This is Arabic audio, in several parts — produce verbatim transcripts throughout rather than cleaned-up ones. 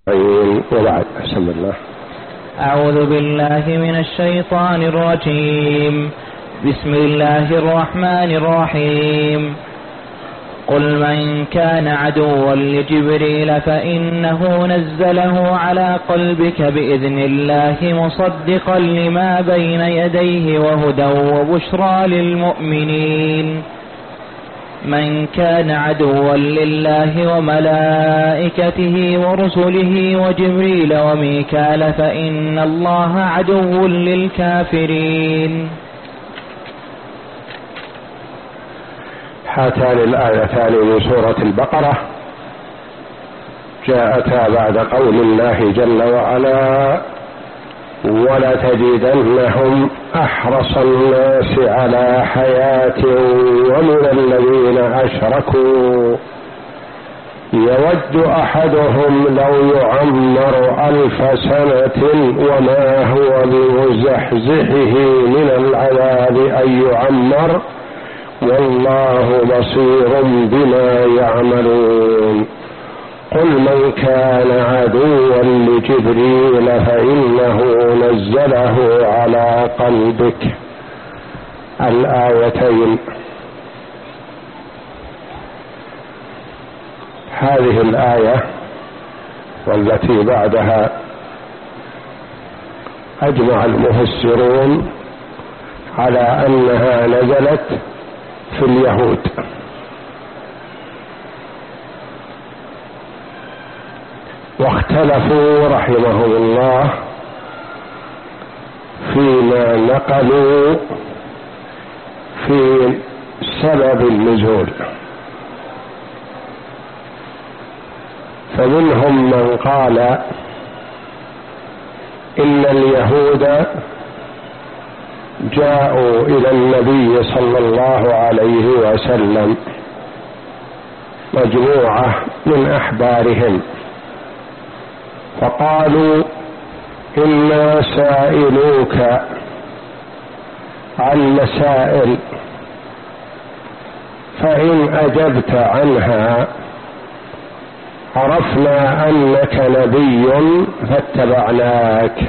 وبعد. بسم الله. أعوذ بالله من الشيطان الرجيم. بسم الله الرحمن الرحيم. قل من كان عدوا لجبريل فإنه نزله على قلبك بإذن الله مصدقا لما بين يديه وهدى وبشرى للمؤمنين. من كان عدوا لله وملائكته ورسله وجبريل وميكال فإن الله عدو للكافرين. هاتان الآيتان من سورة البقرة جاءتا بعد قول الله جل وعلا: ولتجدنهم أحرص الناس على حياة ومن الذين أشركوا يود أحدهم لو يعمر ألف سنة وما هو بمزحزحه من العذاب أن يعمر والله بصير بما يعملون. قل من كان عدوا لجبريل فإنه نزله على قلبك. الآيتين. هذه الآية والتي بعدها أجمع المفسرون على أنها نزلت في اليهود، واختلفوا رحمهم الله فيما نقلوا في سبب النزول، فمنهم من قال إن اليهود جاءوا إلى النبي صلى الله عليه وسلم مجموعة من أحبارهم فقالوا: إنا سائلوك عن مسائل فإن أجبت عنها عرفنا أنك نبي فاتبعناك.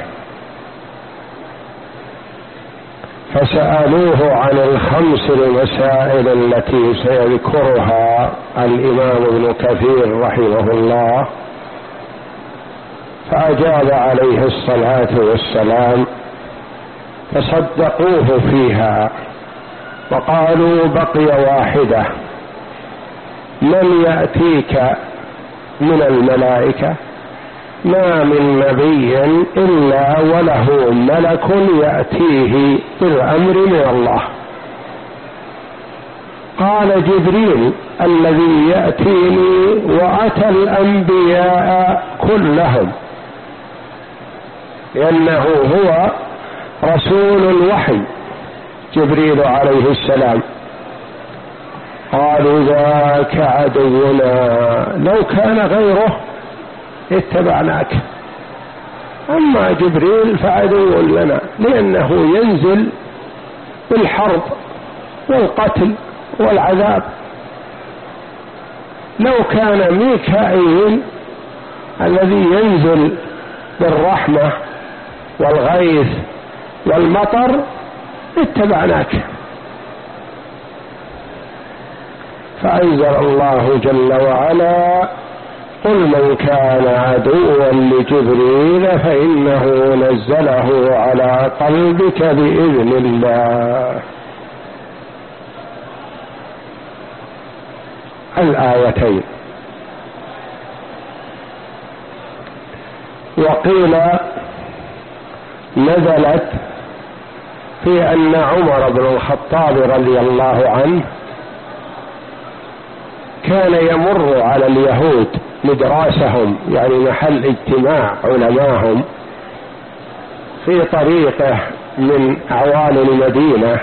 فسألوه عن الخمس المسائل التي سيذكرها الإمام ابن كثير رحمه الله، فأجاب عليه الصلاة والسلام فصدقوه فيها وقالوا: بقي واحدة، من يأتيك من الملائكة؟ ما من نبي إلا وله ملك يأتيه بالأمر من الله. قال: جبريل الذي يأتيني وأتى الأنبياء كلهم، لأنه هو رسول الوحي جبريل عليه السلام. قالوا: ذاك عدونا لو كان غيره اتبعناك، أما جبريل فعدو لنا لأنه ينزل بالحرب والقتل والعذاب. لو كان ميكائيل الذي ينزل بالرحمة والغيث والمطر اتبعناك. فأنزل الله جل وعلا: قل من كان عدوا لجبريل فإنه نزله على قلبك بإذن الله. الآيتين. وقيل نزلت في أن عمر بن الخطاب رضي الله عنه كان يمر على اليهود مدراسهم، يعني محل اجتماع علماهم، في طريقه من أعوان المدينة،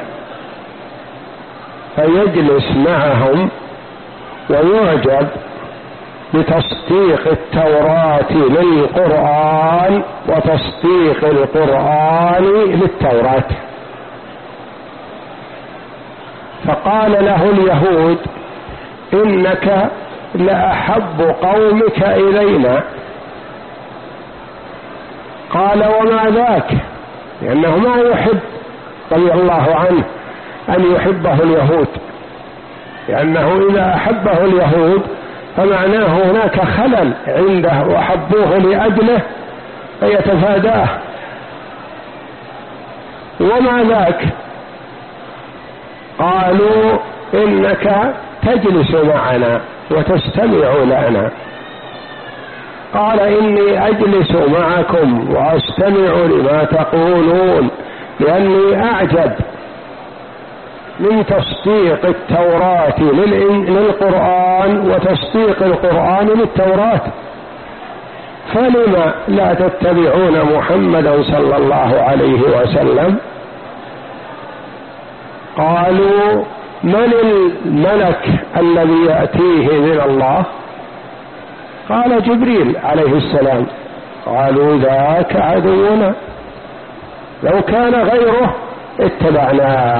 فيجلس معهم ويعجب بتصديق التوراة للقرآن وتصديق القرآن للتوراة. فقال له اليهود: إنك لأحب قومك إلينا قال وما ذاك، لأنه ما يحب رضي الله عنه أن يحبه اليهود، لأنه إذا أحبه اليهود فمعناه هناك خلل عنده وحبوه لأجله فيتفاداه. وما ذاك؟ قالوا إنك تجلس معنا وتستمع لنا. قال إني أجلس معكم وأستمع لما تقولون، لأني أعجب من تصديق التوراة للقرآن وتصديق القرآن للتوراة، فلما لا تتبعون محمدا صلى الله عليه وسلم؟ قالوا من الملك الذي يأتيه من الله؟ قال جبريل عليه السلام. قالوا ذاك عدونا، لو كان غيره اتبعناه،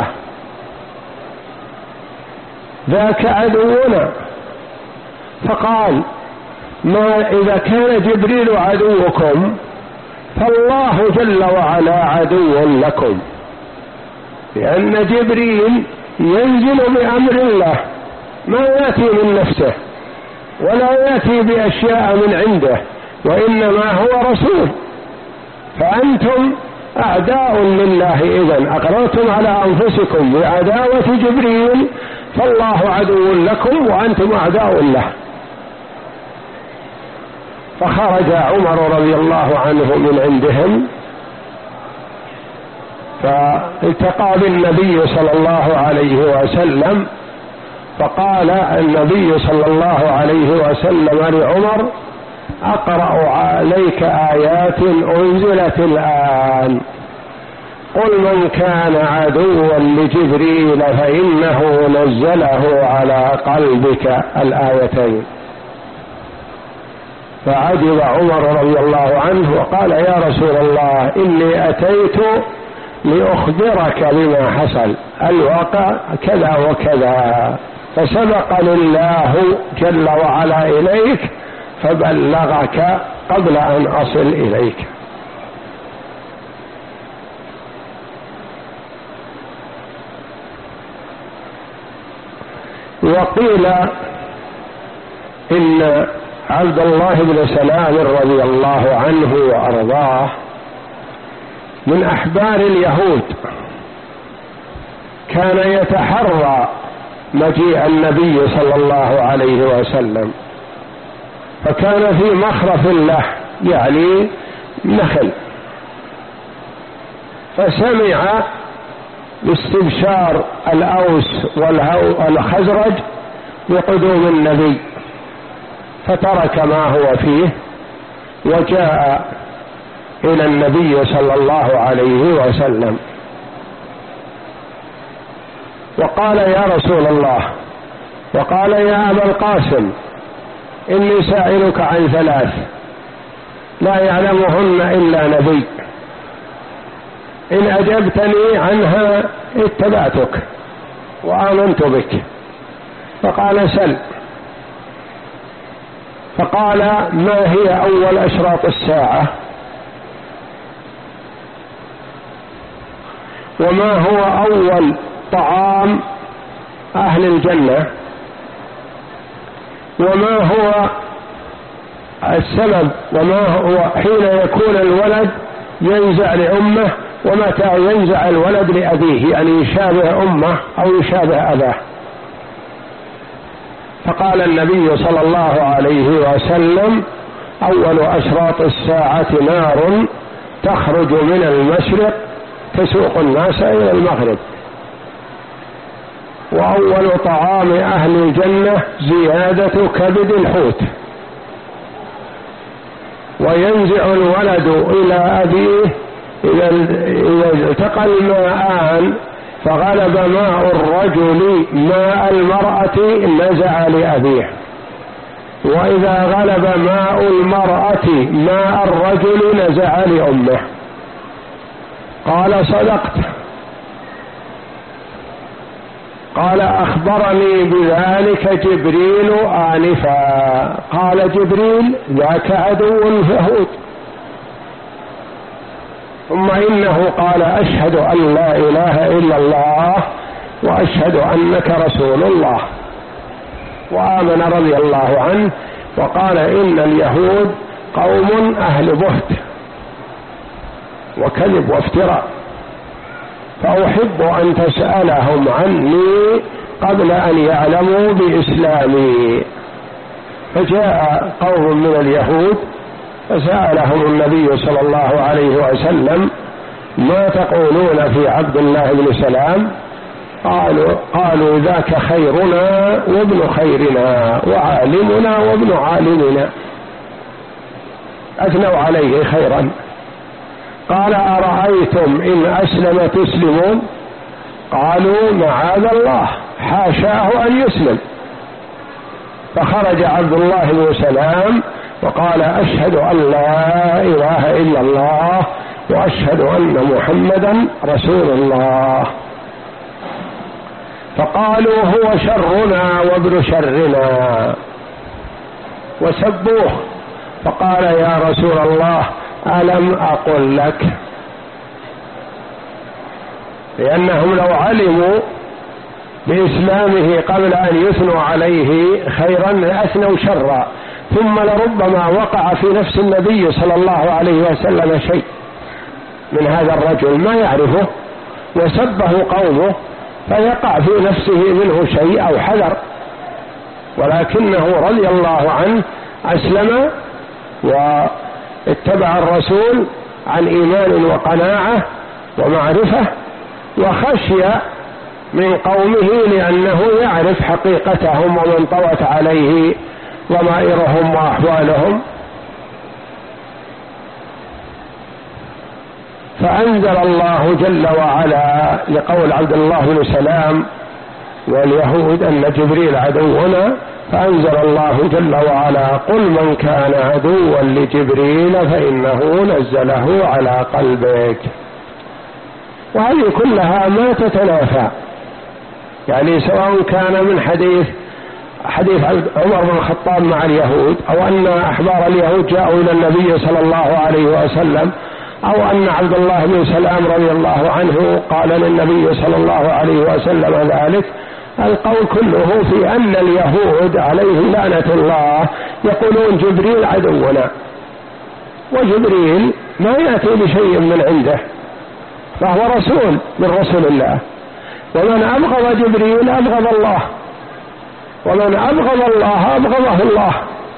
ذاك عدونا. فقال ما إذا كان جبريل عدوكم فالله جل وعلا عدو لكم، لأن جبريل ينزل بأمر الله، ما يأتي من نفسه ولا يأتي بأشياء من عنده، وإنما هو رسول. فأنتم أعداء لله، إذن أقررتم على أنفسكم بعداوة جبريل، فالله عدو لكم وأنتم أعداء له. فخرج عمر رضي الله عنه من عندهم فالتقى بالنبي صلى الله عليه وسلم، فقال النبي صلى الله عليه وسلم لعمر أقرأ عليك آيات أنزلت الآن، قل من كان عدوا لجبريل فإنه نزله على قلبك الآيتين. فعجب عمر رضي الله عنه وقال يا رسول الله إني أتيت لأخبرك بما حصل، الواقع كذا وكذا، فسبقني الله جل وعلا إليك فبلغك قبل أن أصل إليك. وقيل إن عبد الله بن سلام رضي الله عنه وأرضاه من أحبار اليهود، كان يتحرى مجيء النبي صلى الله عليه وسلم، فكان في مخرف له يعني نخل، فسمع باستبشار الأوس والخزرج بقدوم النبي، فترك ما هو فيه وجاء إلى النبي صلى الله عليه وسلم وقال يا رسول الله، وقال يا أبا القاسم إني سائلك عن ثلاث لا يعلمهن إلا نبي، إن أجبتني عنها اتبعتك وآمنت بك. فقال سل. فقال ما هي أول أشراط الساعة، وما هو أول طعام أهل الجنة، وما هو السبب، وما هو حين يكون الولد ينزع لأمه ومتى ينزع الولد لأبيه، يعني يشابه أمه أو يشابه أباه. فقال النبي صلى الله عليه وسلم أول أشراط الساعة نار تخرج من المشرق تسوق الناس إلى المغرب، وأول طعام أهل الجنة زيادة كبد الحوت، وينزع الولد إلى أبيه إذا التقى الماءان فغلب ماء الرجل ماء المرأة نزع لأبيه، وإذا غلب ماء المرأة ماء الرجل نزع لأمه. قال صدقت. قال أخبرني بذلك جبريل آنفا. قال جبريل ذاك عدو اليهود، ثم إنه قال أشهد أن لا إله إلا الله وأشهد أنك رسول الله، وآمن رضي الله عنه وقال إن اليهود قوم أهل بهت وكذب وافتراء، فأحب أن تسألهم عني قبل أن يعلموا بإسلامي. فجاء قوم من اليهود فسألهم النبي صلى الله عليه وسلم ما تقولون في عبد الله بن سلام؟ قالوا, قالوا ذاك خيرنا وابن خيرنا وعالمنا وابن عالمنا، أثنوا عليه خيرا. قال أرأيتم إن أسلم تسلمون؟ قالوا معاذ الله حاشاه أن يسلم. فخرج عبد الله بن سلام وقال أشهد أن لا إله إلا الله وأشهد أن محمدا رسول الله. فقالوا هو شرنا وابن شرنا وسبوه. فقال يا رسول الله ألم أقل لك؟ لأنهم لو علموا بإسلامه قبل أن يثنوا عليه خيرا أثنوا شرا، ثم لربما وقع في نفس النبي صلى الله عليه وسلم شيء من هذا الرجل ما يعرفه وسبه قومه فيقع في نفسه منه شيء أو حذر، ولكنه رضي الله عنه أسلم واتبع الرسول عن إيمان وقناعة ومعرفة، وخشي من قومه لأنه يعرف حقيقتهم ومن طوت عليه ضمائرهم وأحوالهم. فأنزل الله جل وعلا لقول عبد الله بن سلام واليهود أن جبريل عدونا، فأنزل الله جل وعلا قل من كان عدوا لجبريل فإنه نزله على قلبك. وهذه كلها ما تتنافى، يعني سواء كان من حديث حديث عمر بن الخطاب مع اليهود، أو أن أحبار اليهود جاءوا إلى النبي صلى الله عليه وسلم، أو أن عبد الله بن سلام رضي الله عنه قال للنبي صلى الله عليه وسلم ذلك. القول كله في أن اليهود عليهم لعنة الله يقولون جبريل عدونا، وجبريل ما يأتي بشيء من عنده، فهو رسول من رسل الله، ومن أبغض جبريل أبغض الله، ومن أبغض الله أبغضه الله،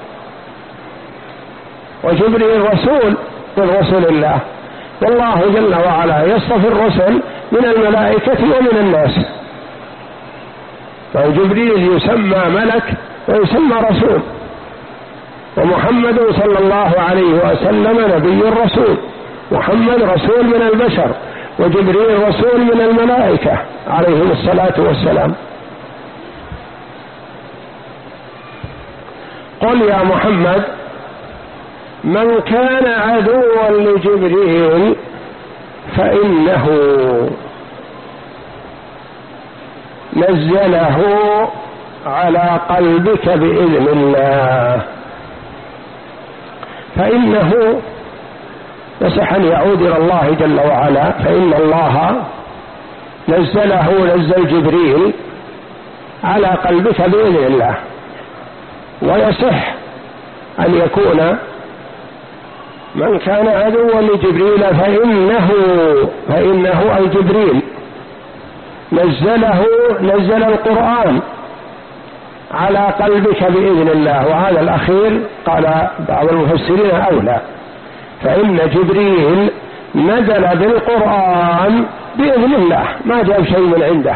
وجبريل رسول من رسل الله، والله جل وعلا يصطفي الرسل من الملائكة ومن الناس، فجبريل يسمى ملك ويسمى رسول، ومحمد صلى الله عليه وسلم نبي رسول، محمد رسول من البشر، وجبريل رسول من الملائكة عليهم الصلاة والسلام. قل يا محمد من كان عدوا لجبريل فإنه نزله على قلبك بإذن الله. فإنه يصح أن يعود إلى الله جل وعلا، فإن الله نزله نزل جبريل على قلبك بإذن الله. ويصح أن يكون من كان عدوا لجبريل فإنه فإنه أي جبريل نزله نزل القرآن على قلبك بإذن الله، وهذا الأخير قال بعض المفسرين أولى، فإن جبريل نزل بالقرآن بإذن الله ما جاء شيء من عنده،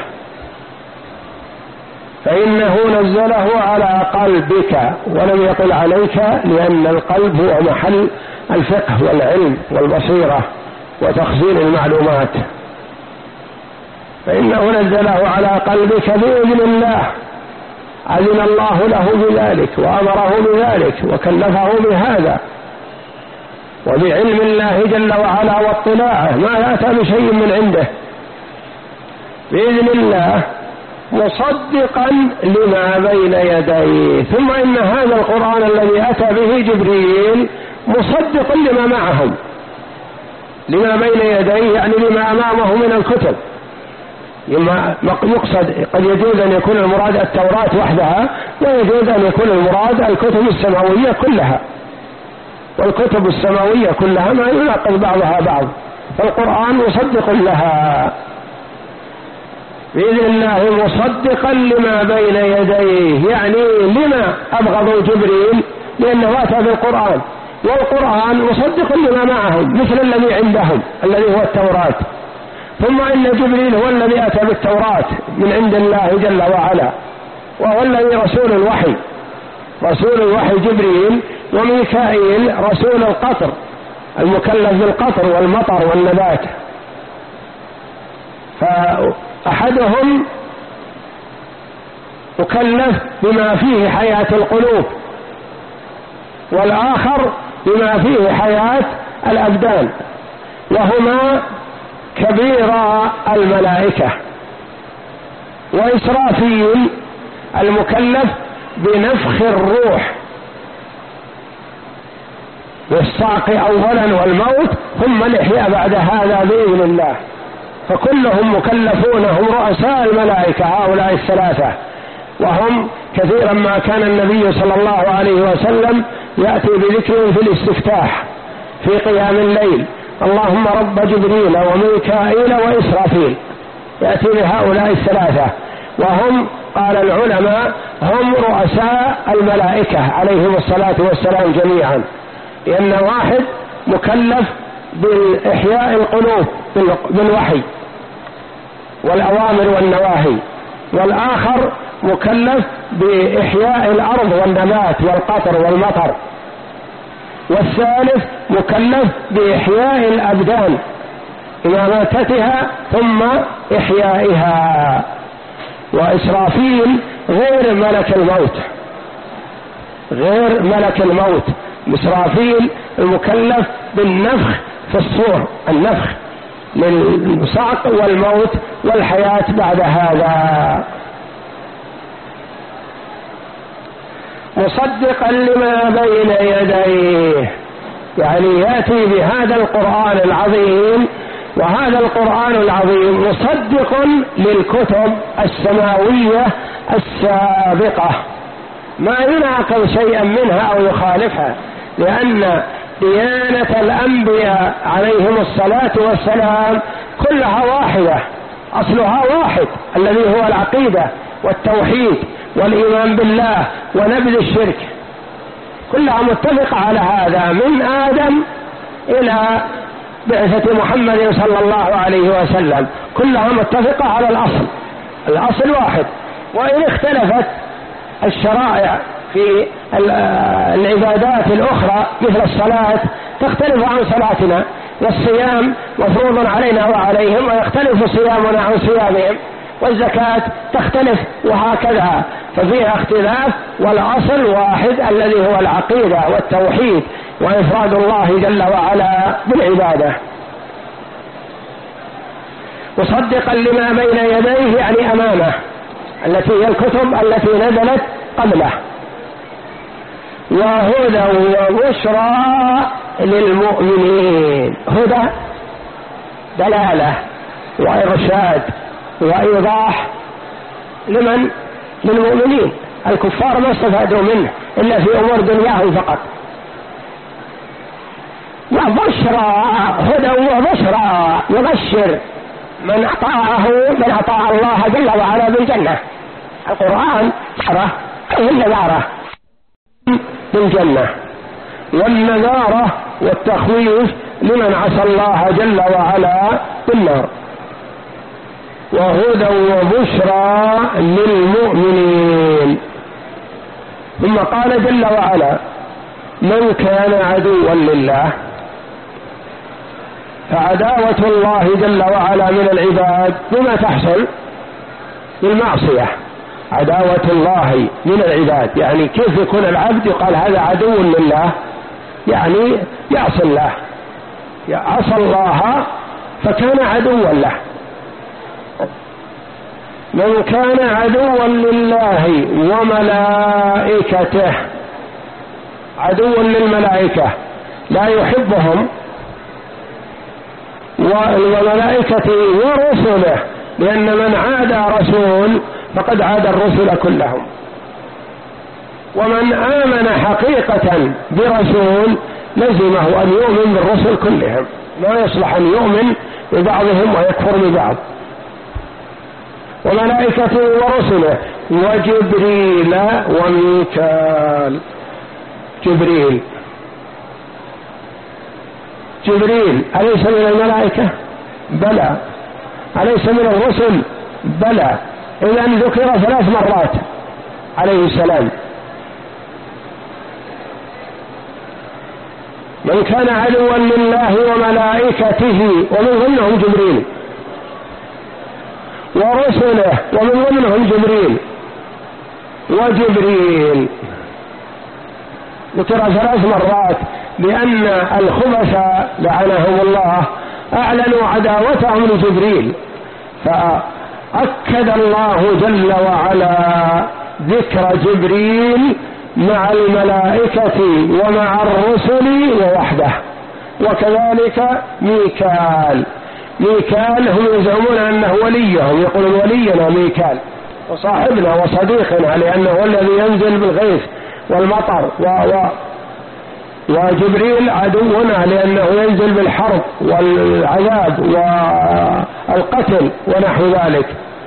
فإنه نزله على قلبك ولم يقل عليك، لأن القلب هو محل الفقه والعلم والبصيرة وتخزين المعلومات، فإنه نزله على قلبك بإذن الله، أذن الله له بذلك وأمره بذلك وكلفه بهذا، وبعلم الله جل وعلا واطلاعه ما يأتى بشيء من عنده بإذن الله، مصدقا لما بين يديه. ثم إن هذا القرآن الذي أتى به جبريل مصدق لما معهم، لما بين يديه يعني لما أمامه من الكتب. لما يقصد قد يجوز أن يكون المراد التوراة وحدها، ويجوز أن يكون المراد الكتب السماوية كلها، والكتب السماوية كلها ما يناقض بعضها بعض، فالقرآن مصدق لها بإذن الله، مصدقا لما بين يديه. يعني لما أبغضوا جبريل؟ لأنه أتى بالقرآن، والقرآن مصدق لما معهم مثل الذي عندهم الذي هو التوراة. ثم إن جبريل هو الذي أتى بالتوراة من عند الله جل وعلا، وهو الذي رسول الوحي، رسول الوحي جبريل، وميكائيل رسول القطر المكلف بالقطر والمطر والنبات. فأحدهم مكلف بما فيه حياة القلوب، والآخر بما فيه حياة الأبدان، وهما كبيرا الملائكة. وإسرافيل المكلف بنفخ الروح والصعق أولا والموت ثم الإحياء بعد هذا بإذن الله. فكلهم مكلفون، هم رؤساء الملائكة هؤلاء الثلاثة. وهم كثيرا ما كان النبي صلى الله عليه وسلم يأتي بذكر في الاستفتاح في قيام الليل: اللهم رب جبريل وميكائيل وإسرافيل، يأتي بهؤلاء الثلاثة. وهم قال العلماء هم رؤساء الملائكة عليهم الصلاة والسلام جميعا، لأن واحد مكلف بإحياء القلوب بالوحي والأوامر والنواهي، والآخر مكلف بإحياء الأرض والنبات والقطر والمطر، والثالث مكلف بإحياء الأبدان إماتتها ثم إحيائها. وإسرافيل غير ملك الموت، غير ملك الموت. إسرافيل المكلف بالنفخ في الصور، النفخ للصعق والموت والحياة بعد هذا. مصدقا لما بين يديه، يعني يأتي بهذا القرآن العظيم، وهذا القرآن العظيم مصدق للكتب السماوية السابقة، ما يناقض شيئا منها أو يخالفها، لأن ديانة الأنبياء عليهم الصلاة والسلام كلها واحدة، أصلها واحد الذي هو العقيدة والتوحيد والإيمان بالله ونبذ الشرك، كلها متفقة على هذا من آدم إلى بعثة محمد صلى الله عليه وسلم، كلها متفقة على الأصل، الأصل واحد. وإن اختلفت الشرائع في العبادات الأخرى مثل الصلاة تختلف عن صلاتنا، والصيام مفروض علينا وعليهم ويختلف صيامنا عن صيامهم، والزكاة تختلف، وهكذا، ففيها اختلاف، والأصل واحد الذي هو العقيدة والتوحيد وإفراد الله جل وعلا بالعبادة. مصدقا لما بين يديه يعني أمامه، التي هي الكتب التي نزلت قبله، وهدى وبشرى للمؤمنين. هدى دلالة وإرشاد وإيضاح لمن؟ للمؤمنين. الكفار ما استفادوا منه إلا في أمور دنياهم فقط. وبشرى، هدى وبشرى، يبشر من أطاعه، من أطاع الله جل وعلا بالجنة. القرآن بشرى أي النذارة بالجنة، والنذارة والتخويف لمن عصى الله جل وعلا بالنار. وهدى وبشرى للمؤمنين. ثم قال جل وعلا: من كان عدوا لله، فعداوة الله جل وعلا من العباد بما تحصل؟ بالمعصية. عداوة الله من العباد يعني كيف يكون العبد يقال هذا عدو لله؟ يعني يعصي الله، عصى الله فكان عدوا له. من كان عدوا لله وملائكته، عدو للملائكة لا يحبهم وملائكته ورسله، لأن من عادى رسول فقد عادى الرسل كلهم. ومن آمن حقيقة برسول لزمه أن يؤمن بالرسل كلهم، ما يصلح أن يؤمن ببعضهم ويكفر ببعض. وملائكته ورسله وجبريل وميكال. جبريل جبريل أليس من الملائكة؟ بلى. أليس من الرسل؟ بلى. إذن ذكر ثلاث مرات عليه السلام. من كان عدوا لله وملائكته ومن ضمنهم جبريل، ورسله ومن ضمنهم جبريل وجبريل، ذكر ثلاث مرات لأن الخبث لعنهم الله أعلنوا عداوتهم لجبريل، فأكد الله جل وعلا ذكر جبريل مع الملائكة ومع الرسل ووحده. وكذلك ميكال. ميكال هم يزعمون أنه وليهم، يقولون ولينا ميكال وصاحبنا وصديقنا لأنه هو الذي ينزل بالغيث والمطر، و و وجبريل عدونا لأنه ينزل بالحرب والعذاب والقتل ونحو ذلك.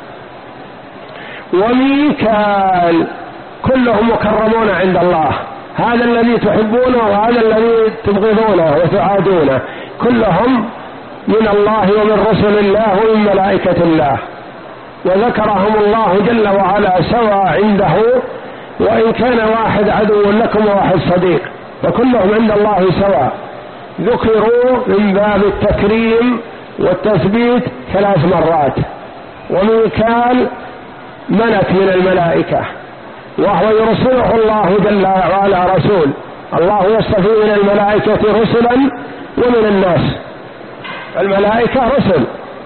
وميكال كلهم مكرمون عند الله، هذا الذي تحبونه وهذا الذي تبغضونه وتعادونه، كلهم من الله ومن رسل الله ومن ملائكة الله، وذكرهم الله جل وعلا سوا عنده، وإن كان واحد عدو لكم وواحد صديق فكلهم عند الله سواء. ذكروا من باب التكريم والتثبيت ثلاث مرات. وميكال ملك من الملائكة، وهو يرسله الله جل وعلا رسول، الله يصطفي من الملائكة رسلا ومن الناس، الملائكة رسل،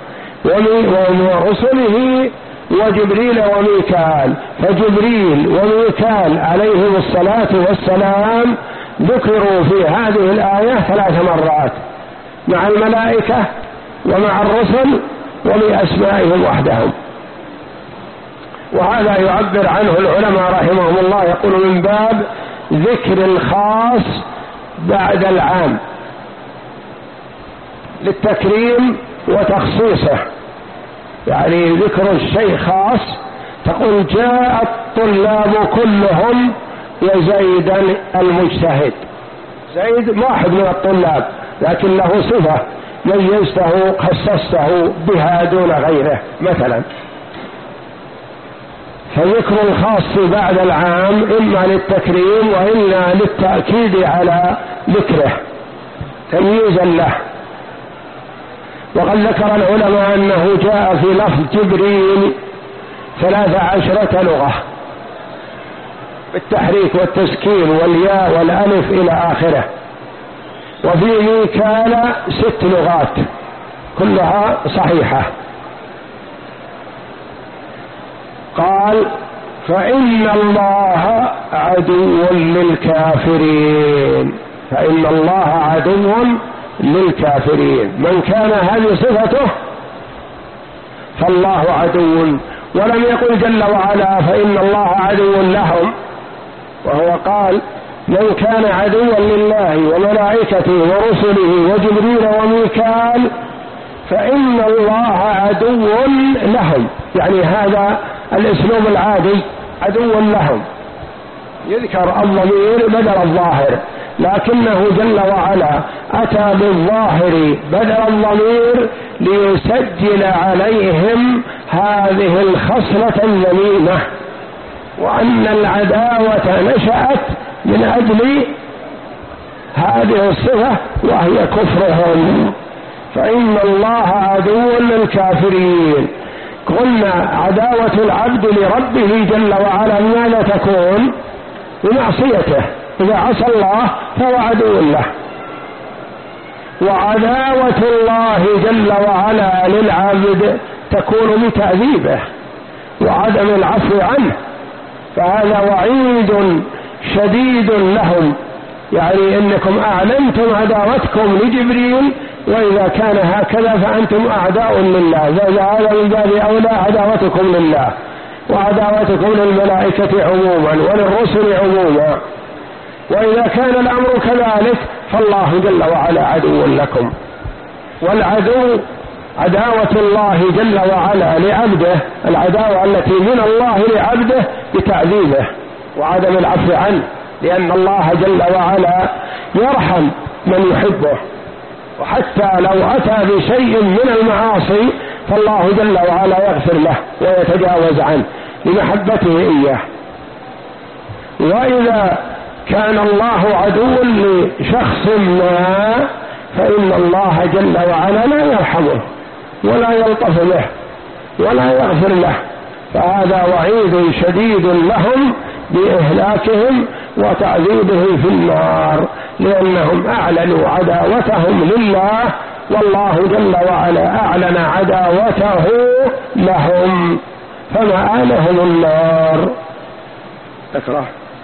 ورسله وجبريل وميكال. فجبريل وميكال عليهم الصلاة والسلام ذكروا في هذه الآية ثلاث مرات مع الملائكة ومع الرسل وبأسمائهم وحدهم. وهذا يعبر عنه العلماء رحمهم الله، يقول من باب ذكر الخاص بعد العام للتكريم وتخصيصه، يعني ذكر الشيء خاص، تقول جاء الطلاب كلهم وزيدا المجتهد. زيد واحد من الطلاب لكن له صفة ميزته خصصته بها دون غيره مثلا. فذكر الخاص بعد العام إما للتكريم وإلا للتأكيد على ذكره تمييزا له. وقد ذكر العلماء أنه جاء في لفظ جبريل ثلاث عشرة لغة بالتحريك والتسكين والياء والألف إلى آخره، وفي ميكال ست لغات كلها صحيحة. قال فإن الله عدو للكافرين، فإن الله عدو للكافرين، من كان هذه صفته فالله عدو. ولم يقل جل وعلا فإن الله عدو لهم، وهو قال من كان عدوا لله وملائكته ورسله وجبريل وميكال فإن الله عدو لهم، يعني هذا الاسلوب العادي عدو لهم، يذكر الضمير بدل الظاهر، لكنه جل وعلا أتى بالظاهر بدل الضمير ليسجل عليهم هذه الخصلة الذميمة، وأن العداوة نشأت من أجل هذه الصفة وهي كفرهم. فإن الله عدو للكافرين. قلنا عداوة العبد لربه جل وعلا ماذا تكون؟ بمعصيته، إذا عصى الله فهو عدو له. وعداوة الله جل وعلا للعبد تكون بتعذيبه وعدم العفو عنه، فهذا وعيد شديد لهم، يعني إنكم أعلنتم عداوتكم لجبريل وإذا كان هكذا فأنتم أعداء لله، فهذا من باب أولى عداوتكم لله وعداوتكم للملائكة عموما وللرسل عموما. وإذا كان الأمر كذلك فالله جل وعلا عدو لكم، والعدو عداوة الله جل وعلا لعبده، العداوة التي من الله لعبده بتعذيبه وعدم العفو عنه، لأن الله جل وعلا يرحم من يحبه، وحتى لو أتى بشيء من المعاصي فالله جل وعلا يغفر له ويتجاوز عنه لمحبته إياه. وإذا كان الله عدو لشخص ما فإن الله جل وعلا لا يرحمه ولا يلطف به ولا يغفر له، فهذا وعيد شديد لهم بإهلاكهم وتعذيبهم في النار، لأنهم أعلنوا عداوتهم لله والله جل وعلا أعلن عداوته لهم فمآلهم النار. اقرأ.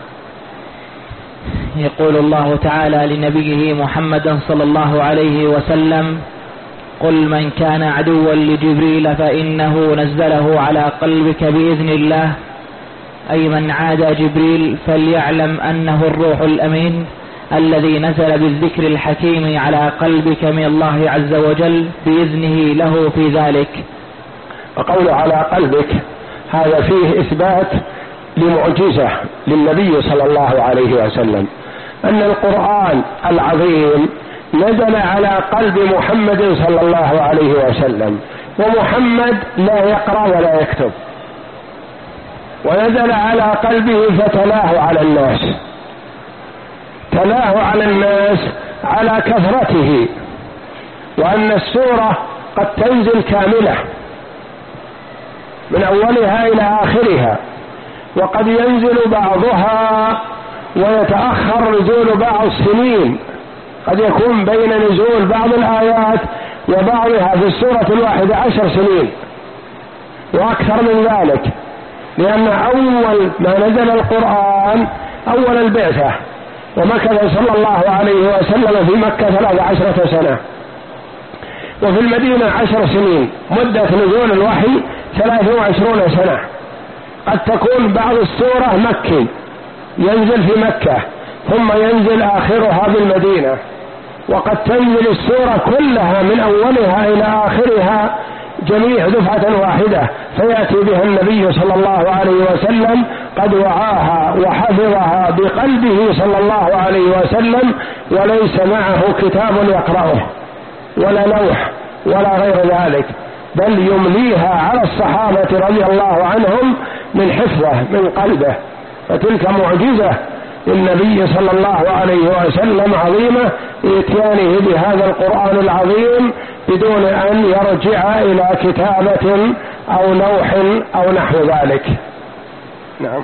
يقول الله تعالى لنبيه محمد صلى الله عليه وسلم: قل من كان عدوا لجبريل فإنه نزله على قلبك بإذن الله، أي من عادى جبريل فليعلم أنه الروح الأمين الذي نزل بالذكر الحكيم على قلبك من الله عز وجل بإذنه له في ذلك. وقول على قلبك هذا فيه إثبات لمعجزة للنبي صلى الله عليه وسلم، أن القرآن العظيم نزل على قلب محمد صلى الله عليه وسلم، ومحمد لا يقرأ ولا يكتب، ونزل على قلبه فتلاه على الناس، تلاه على الناس على كثرته، وأن السورة قد تنزل كاملة من أولها إلى آخرها، وقد ينزل بعضها ويتأخر نزول بعض السنين، قد يكون بين نزول بعض الآيات وبعضها في السورة الواحدة عشر سنين وأكثر من ذلك، لأن أول ما نزل القرآن أول البعثة، ومكث صلى الله عليه وسلم في مكة ثلاث عشرة سنة، وفي المدينة عشر سنين، مدة نزول الوحي ثلاث وعشرون سنة. قد تكون بعض السورة مكي ينزل في مكة ثم ينزل آخرها بالمدينة، وقد تنزل السورة كلها من أولها إلى آخرها جميع دفعة واحدة، فيأتي بها النبي صلى الله عليه وسلم قد وعاها وحفظها بقلبه صلى الله عليه وسلم، وليس معه كتاب يقرأه ولا لوح ولا غير ذلك، بل يمليها على الصحابة رضي الله عنهم من حفظه من قلبه. فتلك معجزة للنبي صلى الله عليه وسلم عظيمة إتيانه بهذا القرآن العظيم بدون أن يرجع إلى كتابة أو لوح أو نحو ذلك. نعم.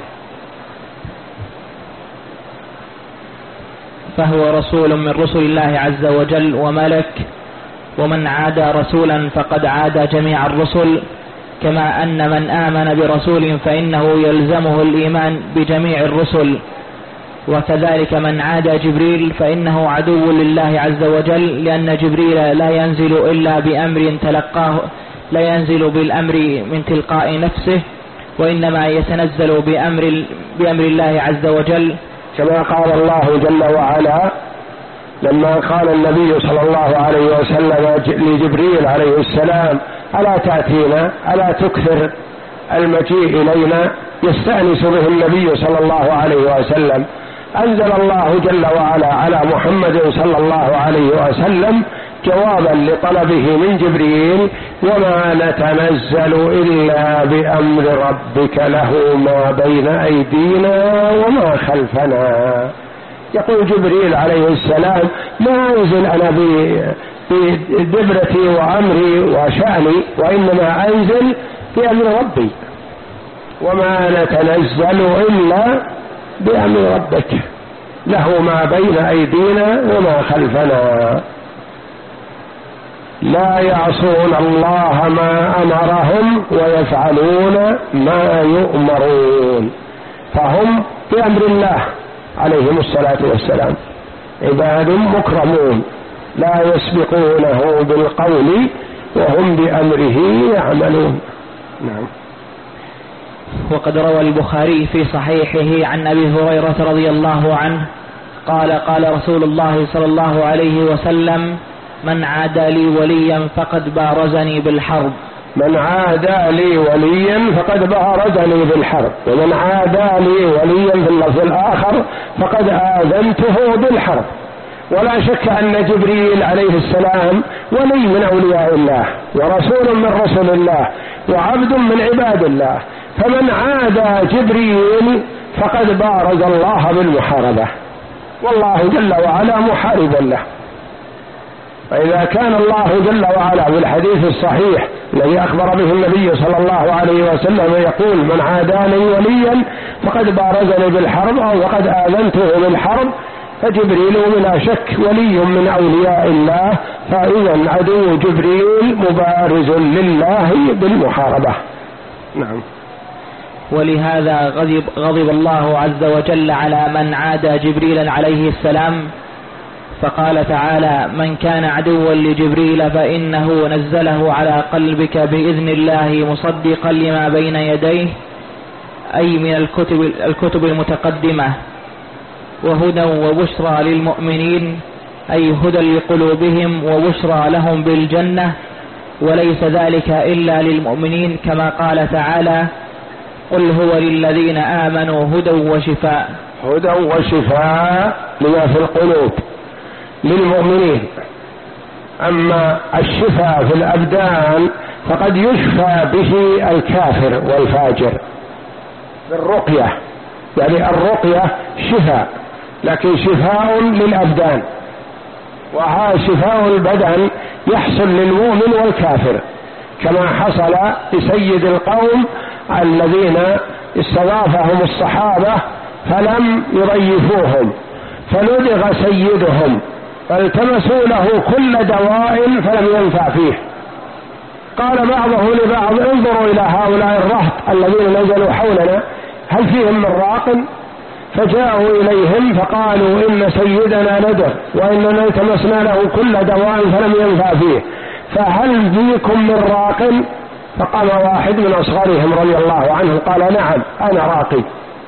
فهو رسول من رسل الله عز وجل وملك، ومن عادى رسولا فقد عادى جميع الرسل، كما أن من آمن برسول فإنه يلزمه الإيمان بجميع الرسل، وكذلك من عادى جبريل فإنه عدو لله عز وجل، لأن جبريل لا ينزل إلا بأمر تلقاه، لا ينزل بالأمر من تلقاء نفسه، وإنما يتنزل بأمر, بأمر الله عز وجل، كما قال الله جل وعلا لما قال النبي صلى الله عليه وسلم لجبريل عليه السلام: ألا تأتينا، ألا تكثر المجيء إلينا، يستأنس به النبي صلى الله عليه وسلم. أنزل الله جل وعلا على محمد صلى الله عليه وسلم جوابا لطلبه من جبريل: وما نتنزل إلا بأمر ربك له ما بين أيدينا وما خلفنا. يقول جبريل عليه السلام: ما أنزل أنا بدبرتي وأمري وشأني، وإنما أنزل بأمر ربي، وما نتنزل إلا بأمر ربك له ما بين أيدينا وما خلفنا. لا يعصون الله ما أمرهم ويفعلون ما يؤمرون، فهم بأمر الله عليهم الصلاة والسلام عباد مكرمون لا يسبقونه بالقول وهم بأمره يعملون. نعم. وقد روى البخاري في صحيحه عن أبي هريرة رضي الله عنه قال قال رسول الله صلى الله عليه وسلم: من عادى لي وليا فقد بارزني بالحرب. من عادى لي وليا فقد بارزني بالحرب. ومن عادى لي وليا في اللفظ الآخر فقد آذنته بالحرب. ولا شك أن جبريل عليه السلام ولي من أولياء الله ورسول من رسل الله وعبد من عباد الله، فمن عادى جبريل فقد بارز الله بالمحاربة، والله جل وعلا محارب له. فإذا كان الله جل وعلا بالحديث الصحيح الذي أخبر به النبي صلى الله عليه وسلم يقول: من عاداني وليا فقد بارزني بالحرب أو فقد آذنته بالحرب، فجبريل بلا شك ولي من أولياء الله، فإذا عدو جبريل مبارز لله بالمحاربة. نعم. ولهذا غضب, غضب الله عز وجل على من عادى جبريل عليه السلام، فقال تعالى: من كان عدوا لجبريل فإنه نزله على قلبك بإذن الله مصدقا لما بين يديه، أي من الكتب, الكتب المتقدمة، وهدى وبشرى للمؤمنين، أي هدى لقلوبهم وبشرى لهم بالجنة، وليس ذلك إلا للمؤمنين، كما قال تعالى: قل هو للذين آمنوا هدى وشفاء. هدى وشفاء لما في القلوب للمؤمنين. أما الشفاء في الأبدان فقد يشفى به الكافر والفاجر بالرقية، يعني الرقية شفاء، لكن شفاء للأبدان، وها شفاء البدن يحصل للمؤمن والكافر، كما حصل لسيد القوم الذين استضافهم الصحابة فلم يضيفوهم، فلدغ سيدهم فالتمسوا له كل دواء فلم ينفع فيه. قال بعضه لبعض: انظروا إلى هؤلاء الرهط الذين نزلوا حولنا، هل فيهم من راق؟ فجاءوا إليهم فقالوا: إن سيدنا ندغ وإننا التمسنا له كل دواء فلم ينفع فيه، فهل فيكم من راق؟ فقام واحد من أصغرهم رضي الله عنه قال: نعم أنا راقي،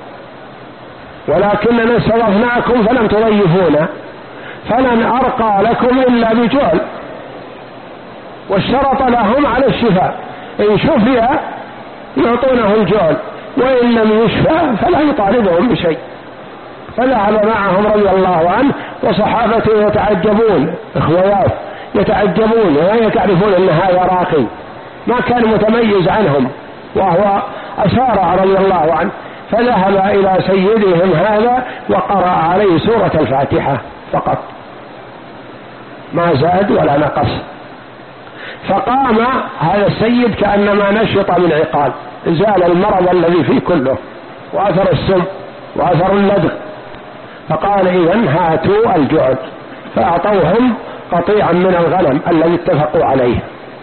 ولكننا استضفناكم فلم تضيفونا، فلن أرقى لكم إلا بجعل. واشترط لهم على الشفاء، إن شفي يعطونه الجعل، وإن لم يشفى فلا يطالبهم بشيء. فذهب معهم رضي الله عنه، وصحابته يتعجبون، إخوياه يتعجبون ولا تعرفون أن هذا راقي، ما كان متميز عنهم، وهو أسارع رضي الله عنه. فذهب إلى سيدهم هذا وقرأ عليه سورة الفاتحة فقط، ما زاد ولا نقص. فقام هذا السيد كأنما نشط من عقال، زال المرض الذي فيه كله، وأثر السم وأثر اللدغ. فقال: إذن هاتوا الجعل، فأعطوهم قطيعا من الغنم الذي اتفقوا عليه،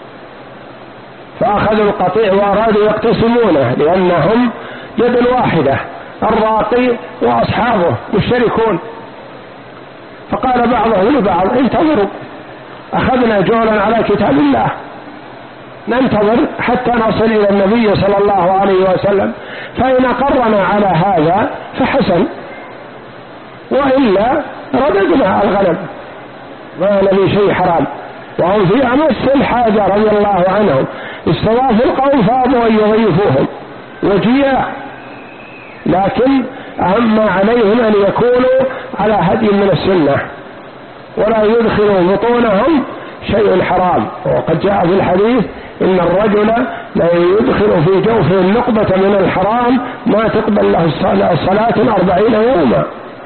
فأخذوا القطيع وأرادوا يقتسمونه، لأنهم يد واحدة، الراقي وأصحابه مشتركون. فقال بعضهم لبعض: انتظروا، أخذنا جولا على كتاب الله، ننتظر حتى نصل إلى النبي صلى الله عليه وسلم، فإن أقرنا على هذا فحسن، وإلا رددنا الغنم، ما لي شيء حرام. وهم في أمس الحاجة رضي الله عنهم، استضافوا القوم فأبوا أن يضيفوهم وجياء، لكن أهم ما عليهم أن يكونوا على هدي من السنة، ولا يدخلوا بطونهم شيء حرام. وقد جاء في الحديث: إن الرجل لا يدخل في جوفه النقبة من الحرام ما تقبل له الصلاة أربعين يوما.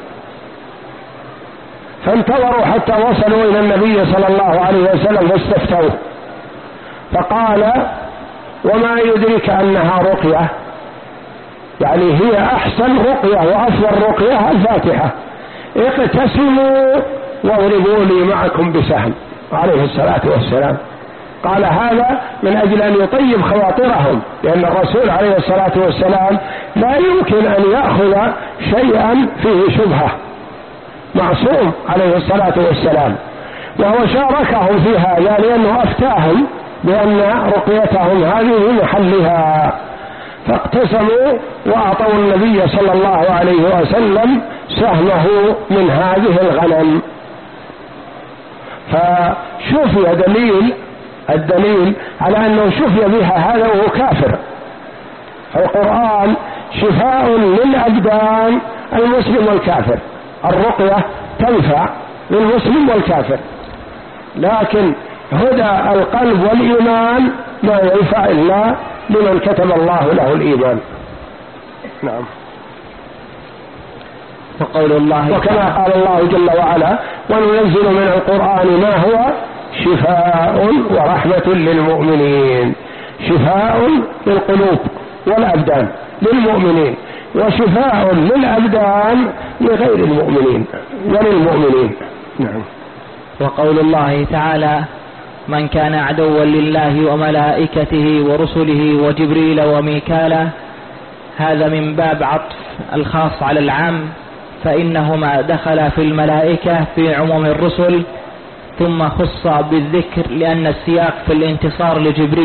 فانتظروا حتى وصلوا إلى النبي صلى الله عليه وسلم فاستفتوه، فقال: وما يدرك أنها رقية؟ يعني هي أحسن رقية وأفضل رقية الفاتحة، اقتسموا واضربوا لي معكم بسهم، عليه الصلاة والسلام. قال هذا من أجل أن يطيب خواطرهم، لأن الرسول عليه الصلاة والسلام لا يمكن أن يأخذ شيئا فيه شبهة، معصوم عليه الصلاة والسلام. وهو شاركهم في هذا لأنه أفتاهم بأن رقيتهم هذه محلها، فاقتسموا وأعطوا النبي صلى الله عليه وسلم سهمه من هذه الغنم. فشوفي دليل الدليل على أنه شفي بها هذا وهو كافر. القرآن شفاء للأبدان المسلم والكافر، الرقية تنفع للمسلم والكافر، لكن هدى القلب والإيمان لا ينفع إلا لمن كتب الله له الإيمان. نعم. وقول الله وكما قال الله جل وعلا: وننزل من القرآن ما هو شفاء ورحمة للمؤمنين. شفاء للقلوب والأبدان للمؤمنين، وشفاء للأبدان لغير المؤمنين وللمؤمنين. نعم. وقول الله تعالى: من كان عدوا لله وملائكته ورسله وجبريل وميكالا، هذا من باب عطف الخاص على العام، فإنهما دخل في الملائكة في عموم الرسل، ثم خص بالذكر لأن السياق في الانتصار لجبريل